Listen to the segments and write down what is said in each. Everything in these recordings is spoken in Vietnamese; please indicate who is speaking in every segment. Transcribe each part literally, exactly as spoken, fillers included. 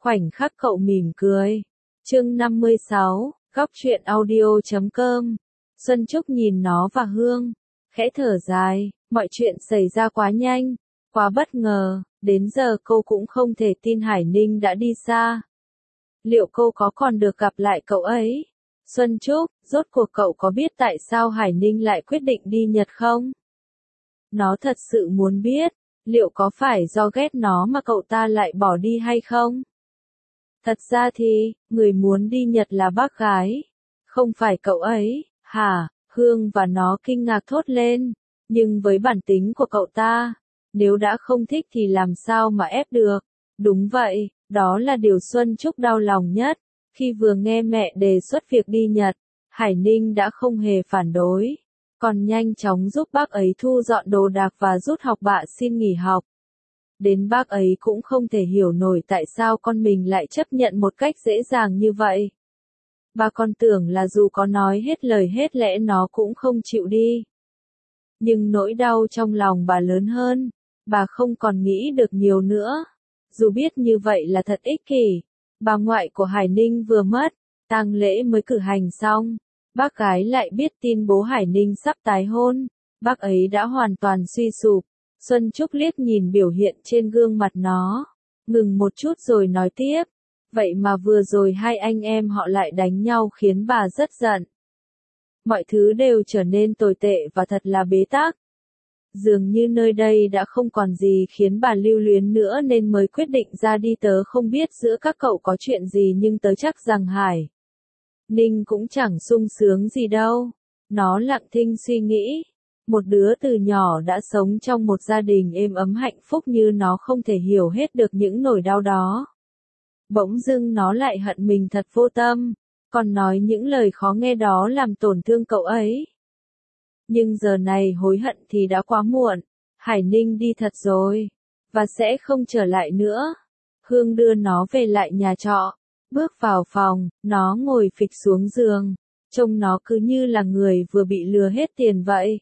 Speaker 1: Khoảnh khắc cậu mỉm cười. Chương năm mươi sáu, góc truyện audio chấm com. Xuân Trúc nhìn nó và Hương, khẽ thở dài, mọi chuyện xảy ra quá nhanh, quá bất ngờ, đến giờ cô cũng không thể tin Hải Ninh đã đi xa. Liệu cô có còn được gặp lại cậu ấy? Xuân Trúc, rốt cuộc cậu có biết tại sao Hải Ninh lại quyết định đi Nhật không? Nó thật sự muốn biết, liệu có phải do ghét nó mà cậu ta lại bỏ đi hay không? Thật ra thì, người muốn đi Nhật là bác gái, không phải cậu ấy, hả? Hương và nó kinh ngạc thốt lên, nhưng với bản tính của cậu ta, nếu đã không thích thì làm sao mà ép được? Đúng vậy, đó là điều Xuân Trúc đau lòng nhất. Khi vừa nghe mẹ đề xuất việc đi Nhật, Hải Ninh đã không hề phản đối, còn nhanh chóng giúp bác ấy thu dọn đồ đạc và rút học bạ xin nghỉ học. Đến bác ấy cũng không thể hiểu nổi tại sao con mình lại chấp nhận một cách dễ dàng như vậy. Bà còn tưởng là dù có nói hết lời hết lẽ nó cũng không chịu đi. Nhưng nỗi đau trong lòng bà lớn hơn, bà không còn nghĩ được nhiều nữa. Dù biết như vậy là thật ích kỷ, bà ngoại của Hải Ninh vừa mất, tang lễ mới cử hành xong, bác gái lại biết tin bố Hải Ninh sắp tái hôn, bác ấy đã hoàn toàn suy sụp. Xuân Trúc liếc nhìn biểu hiện trên gương mặt nó, ngừng một chút rồi nói tiếp, vậy mà vừa rồi hai anh em họ lại đánh nhau khiến bà rất giận. Mọi thứ đều trở nên tồi tệ và thật là bế tắc. Dường như nơi đây đã không còn gì khiến bà lưu luyến nữa nên mới quyết định ra đi. Tớ không biết giữa các cậu có chuyện gì nhưng tớ chắc rằng Hải Ninh cũng chẳng sung sướng gì đâu. Nó lặng thinh suy nghĩ. Một đứa từ nhỏ đã sống trong một gia đình êm ấm hạnh phúc như nó không thể hiểu hết được những nỗi đau đó. Bỗng dưng nó lại hận mình thật vô tâm, còn nói những lời khó nghe đó làm tổn thương cậu ấy. Nhưng giờ này hối hận thì đã quá muộn, Hải Ninh đi thật rồi, và sẽ không trở lại nữa. Hương đưa nó về lại nhà trọ, bước vào phòng, nó ngồi phịch xuống giường, trông nó cứ như là người vừa bị lừa hết tiền vậy.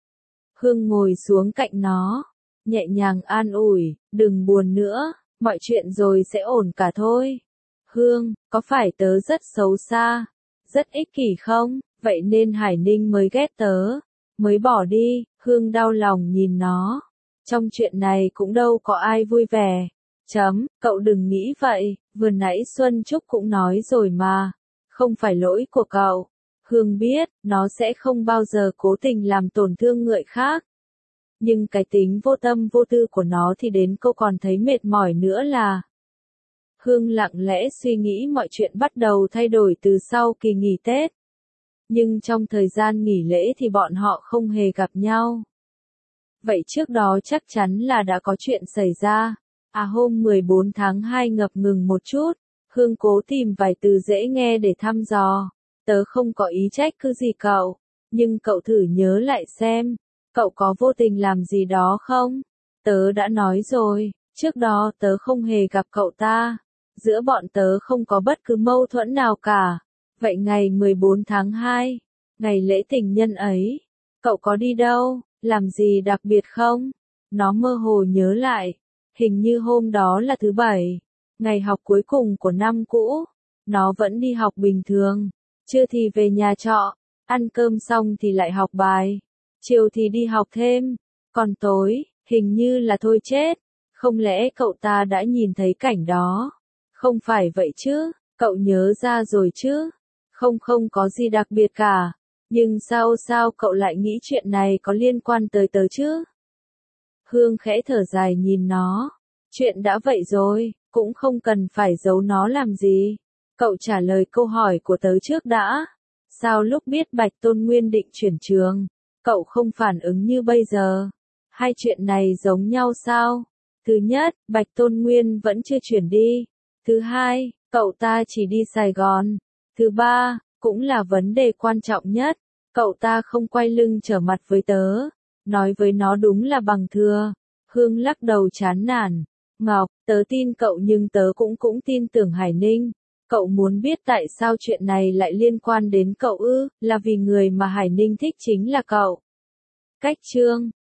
Speaker 1: Hương ngồi xuống cạnh nó, nhẹ nhàng an ủi, đừng buồn nữa, mọi chuyện rồi sẽ ổn cả thôi. Hương, có phải tớ rất xấu xa, rất ích kỷ không, vậy nên Hải Ninh mới ghét tớ, mới bỏ đi. Hương đau lòng nhìn nó, trong chuyện này cũng đâu có ai vui vẻ. Chấm, cậu đừng nghĩ vậy, vừa nãy Xuân Trúc cũng nói rồi mà, không phải lỗi của cậu. Hương biết, nó sẽ không bao giờ cố tình làm tổn thương người khác. Nhưng cái tính vô tâm vô tư của nó thì đến cô còn thấy mệt mỏi nữa là. Hương lặng lẽ suy nghĩ mọi chuyện bắt đầu thay đổi từ sau kỳ nghỉ Tết. Nhưng trong thời gian nghỉ lễ thì bọn họ không hề gặp nhau. Vậy trước đó chắc chắn là đã có chuyện xảy ra. À hôm mười bốn tháng hai ngập ngừng một chút, Hương cố tìm vài từ dễ nghe để thăm dò. Tớ không có ý trách cứ gì cậu, nhưng cậu thử nhớ lại xem, cậu có vô tình làm gì đó không? Tớ đã nói rồi, trước đó tớ không hề gặp cậu ta, giữa bọn tớ không có bất cứ mâu thuẫn nào cả. Vậy ngày mười bốn tháng hai, ngày lễ tình nhân ấy, cậu có đi đâu, làm gì đặc biệt không? Nó mơ hồ nhớ lại, hình như hôm đó là thứ bảy, ngày học cuối cùng của năm cũ, nó vẫn đi học bình thường. Trưa thì về nhà trọ, ăn cơm xong thì lại học bài, chiều thì đi học thêm, còn tối, hình như là thôi chết, không lẽ cậu ta đã nhìn thấy cảnh đó? Không phải vậy chứ, cậu nhớ ra rồi chứ? Không không có gì đặc biệt cả, nhưng sao sao cậu lại nghĩ chuyện này có liên quan tới tớ chứ? Hương khẽ thở dài nhìn nó, chuyện đã vậy rồi, cũng không cần phải giấu nó làm gì. Cậu trả lời câu hỏi của tớ trước đã. Sao lúc biết Bạch Tôn Nguyên định chuyển trường, cậu không phản ứng như bây giờ? Hai chuyện này giống nhau sao? Thứ nhất, Bạch Tôn Nguyên vẫn chưa chuyển đi. Thứ hai, cậu ta chỉ đi Sài Gòn. Thứ ba, cũng là vấn đề quan trọng nhất, cậu ta không quay lưng trở mặt với tớ. Nói với nó đúng là bằng thừa. Hương lắc đầu chán nản. Ngọc, tớ tin cậu nhưng tớ cũng cũng tin tưởng Hải Ninh. Cậu muốn biết tại sao chuyện này lại liên quan đến cậu ư, là vì người mà Hải Ninh thích chính là cậu. Cách chương